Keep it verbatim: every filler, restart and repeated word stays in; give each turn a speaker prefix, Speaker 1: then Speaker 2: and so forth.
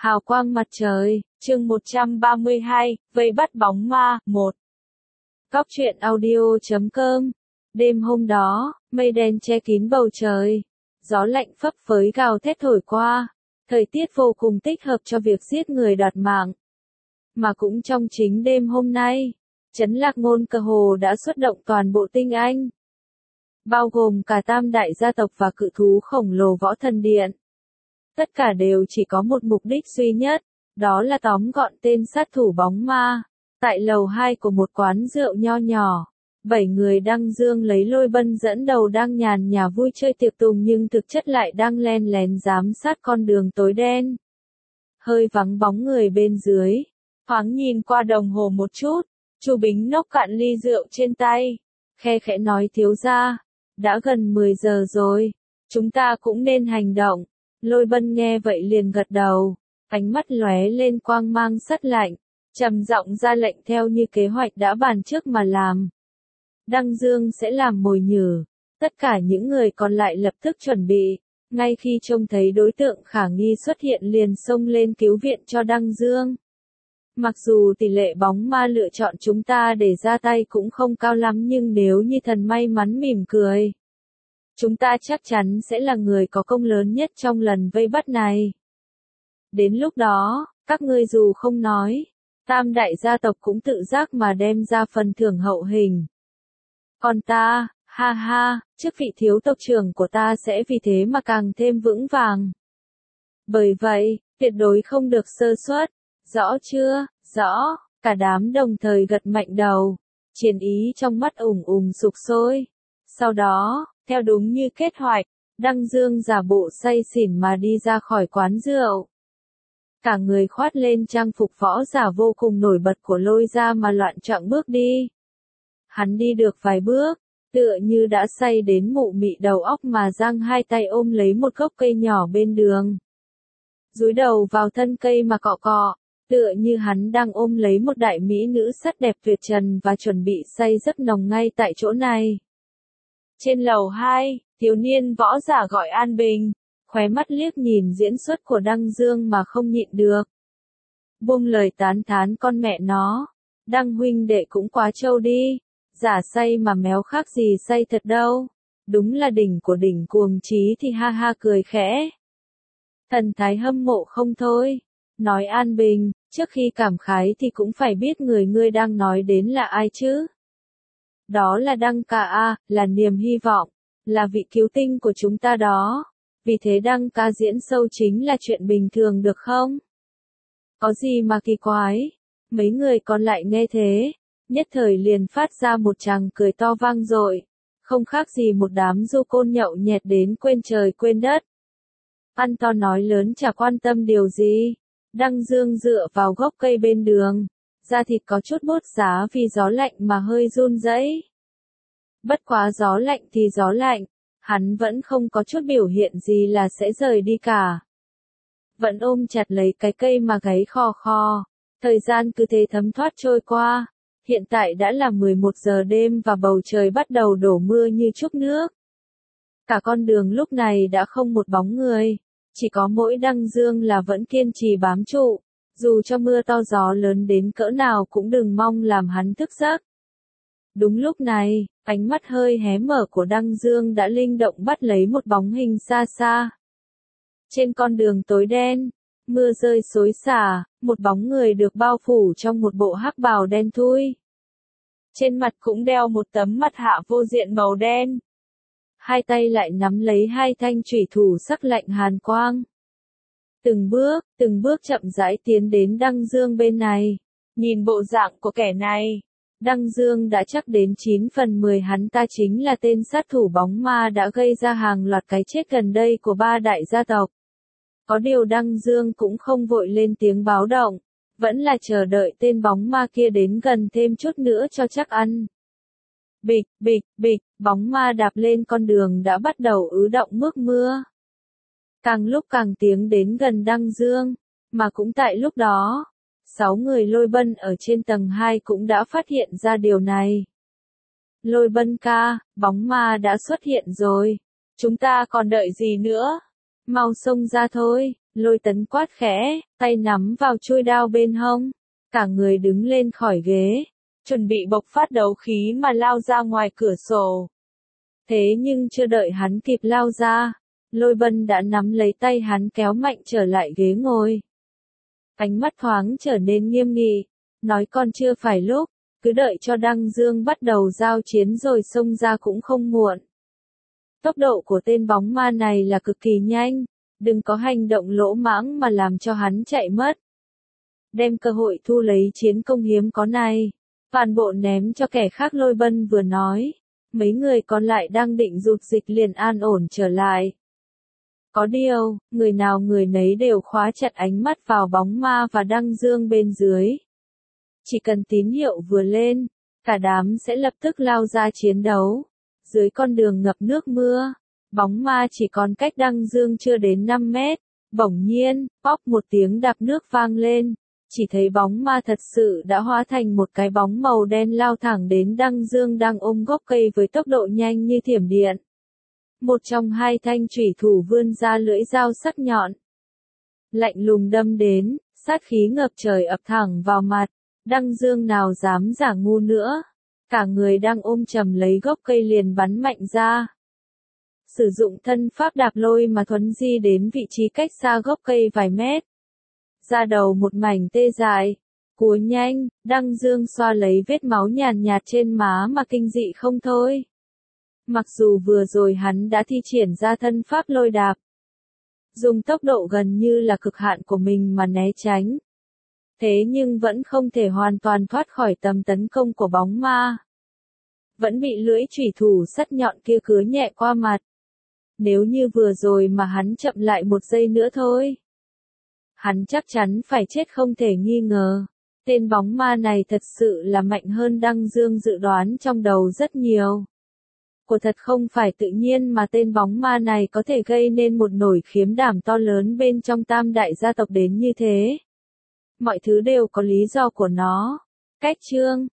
Speaker 1: Hào quang mặt trời, chương một trăm ba mươi hai, vây bắt bóng ma, một. Cóc truyện audio chấm com. Đêm hôm đó, mây đen che kín bầu trời. Gió lạnh phấp phới gào thét thổi qua. Thời tiết vô cùng thích hợp cho việc giết người đoạt mạng. Mà cũng trong chính đêm hôm nay, Trấn Lạc Ngôn cơ hồ đã xuất động toàn bộ tinh anh. Bao gồm cả tam đại gia tộc và cự thú khổng lồ Võ Thần Điện. Tất cả đều chỉ có một mục đích duy nhất, đó là tóm gọn tên sát thủ bóng ma. Tại lầu hai của một quán rượu nho nhỏ, bảy người Đăng Dương lấy Lôi Bân dẫn đầu đang nhàn nhã vui chơi tiệc tùng nhưng thực chất lại đang len lén giám sát con đường tối đen. Hơi vắng bóng người bên dưới, thoáng nhìn qua đồng hồ một chút, Chu Bính nốc cạn ly rượu trên tay, khe khẽ nói thiếu gia, đã gần mười giờ rồi, chúng ta cũng nên hành động. Lôi Bân nghe vậy liền gật đầu, ánh mắt lóe lên quang mang sắt lạnh, trầm giọng ra lệnh theo như kế hoạch đã bàn trước mà làm. Đăng Dương sẽ làm mồi nhử, tất cả những người còn lại lập tức chuẩn bị, ngay khi trông thấy đối tượng khả nghi xuất hiện liền xông lên cứu viện cho Đăng Dương. Mặc dù tỷ lệ bóng ma lựa chọn chúng ta để ra tay cũng không cao lắm nhưng nếu như thần may mắn mỉm cười, chúng ta chắc chắn sẽ là người có công lớn nhất trong lần vây bắt này. Đến lúc đó, các ngươi dù không nói, tam đại gia tộc cũng tự giác mà đem ra phần thưởng hậu hình. Còn ta, ha ha, chức vị thiếu tộc trưởng của ta sẽ vì thế mà càng thêm vững vàng. Bởi vậy, tuyệt đối không được sơ suất, rõ chưa, rõ, cả đám đồng thời gật mạnh đầu, chiến ý trong mắt ùng ùng sục sôi. Sau đó, theo đúng như kết hoạch, Đăng Dương giả bộ say xỉn mà đi ra khỏi quán rượu. Cả người khoát lên trang phục võ giả vô cùng nổi bật của Lôi gia mà loạn choạng bước đi. Hắn đi được vài bước, tựa như đã say đến mụ mị đầu óc mà giang hai tay ôm lấy một gốc cây nhỏ bên đường. Dúi đầu vào thân cây mà cọ cọ, tựa như hắn đang ôm lấy một đại mỹ nữ sắc đẹp tuyệt trần và chuẩn bị say giấc nồng ngay tại chỗ này. Trên lầu hai, thiếu niên võ giả gọi An Bình, khóe mắt liếc nhìn diễn xuất của Đăng Dương mà không nhịn được. Buông lời tán thán con mẹ nó, Đăng huynh đệ cũng quá trâu đi, giả say mà méo khác gì say thật đâu, đúng là đỉnh của đỉnh cuồng trí thì ha ha cười khẽ. Thần thái hâm mộ không thôi, nói An Bình, trước khi cảm khái thì cũng phải biết người ngươi đang nói đến là ai chứ. Đó là Đăng ca a, là niềm hy vọng, là vị cứu tinh của chúng ta đó. Vì thế Đăng ca diễn sâu chính là chuyện bình thường được không? Có gì mà kỳ quái? Mấy người còn lại nghe thế, nhất thời liền phát ra một tràng cười to vang dội, không khác gì một đám du côn nhậu nhẹt đến quên trời quên đất. Ăn to nói lớn chả quan tâm điều gì. Đăng Dương dựa vào gốc cây bên đường, da thịt có chút bốt giá vì gió lạnh mà hơi run rẩy. Bất quá gió lạnh thì gió lạnh, hắn vẫn không có chút biểu hiện gì là sẽ rời đi cả. Vẫn ôm chặt lấy cái cây mà gáy khò khò. Thời gian cứ thế thấm thoát trôi qua. Hiện tại đã là mười một giờ đêm và bầu trời bắt đầu đổ mưa như trút nước. Cả con đường lúc này đã không một bóng người. Chỉ có mỗi Đăng Dương là vẫn kiên trì bám trụ. Dù cho mưa to gió lớn đến cỡ nào cũng đừng mong làm hắn thức giấc. Đúng lúc này, ánh mắt hơi hé mở của Đăng Dương đã linh động bắt lấy một bóng hình xa xa. Trên con đường tối đen, mưa rơi xối xả, một bóng người được bao phủ trong một bộ hắc bào đen thui. Trên mặt cũng đeo một tấm mặt hạ vô diện màu đen. Hai tay lại nắm lấy hai thanh chủy thủ sắc lạnh hàn quang. Từng bước, từng bước chậm rãi tiến đến Đăng Dương bên này. Nhìn bộ dạng của kẻ này, Đăng Dương đã chắc đến chín phần mười hắn ta chính là tên sát thủ bóng ma đã gây ra hàng loạt cái chết gần đây của ba đại gia tộc. Có điều Đăng Dương cũng không vội lên tiếng báo động, vẫn là chờ đợi tên bóng ma kia đến gần thêm chút nữa cho chắc ăn. Bịch, bịch, bịch, bóng ma đạp lên con đường đã bắt đầu ứ động mước mưa. Càng lúc càng tiến đến gần Đăng Dương, mà cũng tại lúc đó, sáu người Lôi Bân ở trên tầng hai cũng đã phát hiện ra điều này. Lôi Bân ca, bóng ma đã xuất hiện rồi, chúng ta còn đợi gì nữa? Mau xông ra thôi, Lôi Tấn quát khẽ, tay nắm vào chuôi đao bên hông, cả người đứng lên khỏi ghế, chuẩn bị bộc phát đấu khí mà lao ra ngoài cửa sổ. Thế nhưng chưa đợi hắn kịp lao ra, Lôi Bân đã nắm lấy tay hắn kéo mạnh trở lại ghế ngồi. Ánh mắt thoáng trở nên nghiêm nghị, nói còn chưa phải lúc, cứ đợi cho Đăng Dương bắt đầu giao chiến rồi xông ra cũng không muộn. Tốc độ của tên bóng ma này là cực kỳ nhanh, đừng có hành động lỗ mãng mà làm cho hắn chạy mất. Đem cơ hội thu lấy chiến công hiếm có này, toàn bộ ném cho kẻ khác. Lôi Bân vừa nói, mấy người còn lại đang định rụt dịch liền an ổn trở lại. Có điều, người nào người nấy đều khóa chặt ánh mắt vào bóng ma và Đăng Dương bên dưới. Chỉ cần tín hiệu vừa lên, cả đám sẽ lập tức lao ra chiến đấu. Dưới con đường ngập nước mưa, bóng ma chỉ còn cách Đăng Dương chưa đến năm mét. Bỗng nhiên, pop một tiếng đạp nước vang lên. Chỉ thấy bóng ma thật sự đã hóa thành một cái bóng màu đen lao thẳng đến Đăng Dương đang ôm gốc cây với tốc độ nhanh như thiểm điện. Một trong hai thanh chủy thủ vươn ra lưỡi dao sắc nhọn. Lạnh lùng đâm đến, sát khí ngập trời ập thẳng vào mặt. Đăng Dương nào dám giả ngu nữa. Cả người đang ôm chầm lấy gốc cây liền bắn mạnh ra. Sử dụng thân pháp đạp lôi mà thuấn di đến vị trí cách xa gốc cây vài mét. Ra đầu một mảnh tê dại. Cúa nhanh, Đăng Dương xoa lấy vết máu nhàn nhạt trên má mà kinh dị không thôi. Mặc dù vừa rồi hắn đã thi triển ra thân pháp lôi đạp, dùng tốc độ gần như là cực hạn của mình mà né tránh. Thế nhưng vẫn không thể hoàn toàn thoát khỏi tầm tấn công của bóng ma. Vẫn bị lưỡi chủy thủ sắt nhọn kia cứa nhẹ qua mặt. Nếu như vừa rồi mà hắn chậm lại một giây nữa thôi, hắn chắc chắn phải chết không thể nghi ngờ. Tên bóng ma này thật sự là mạnh hơn Đăng Dương dự đoán trong đầu rất nhiều. Của thật không phải tự nhiên mà tên bóng ma này có thể gây nên một nổi khiếm đảm to lớn bên trong tam đại gia tộc đến như thế. Mọi thứ đều có lý do của nó. Cách chương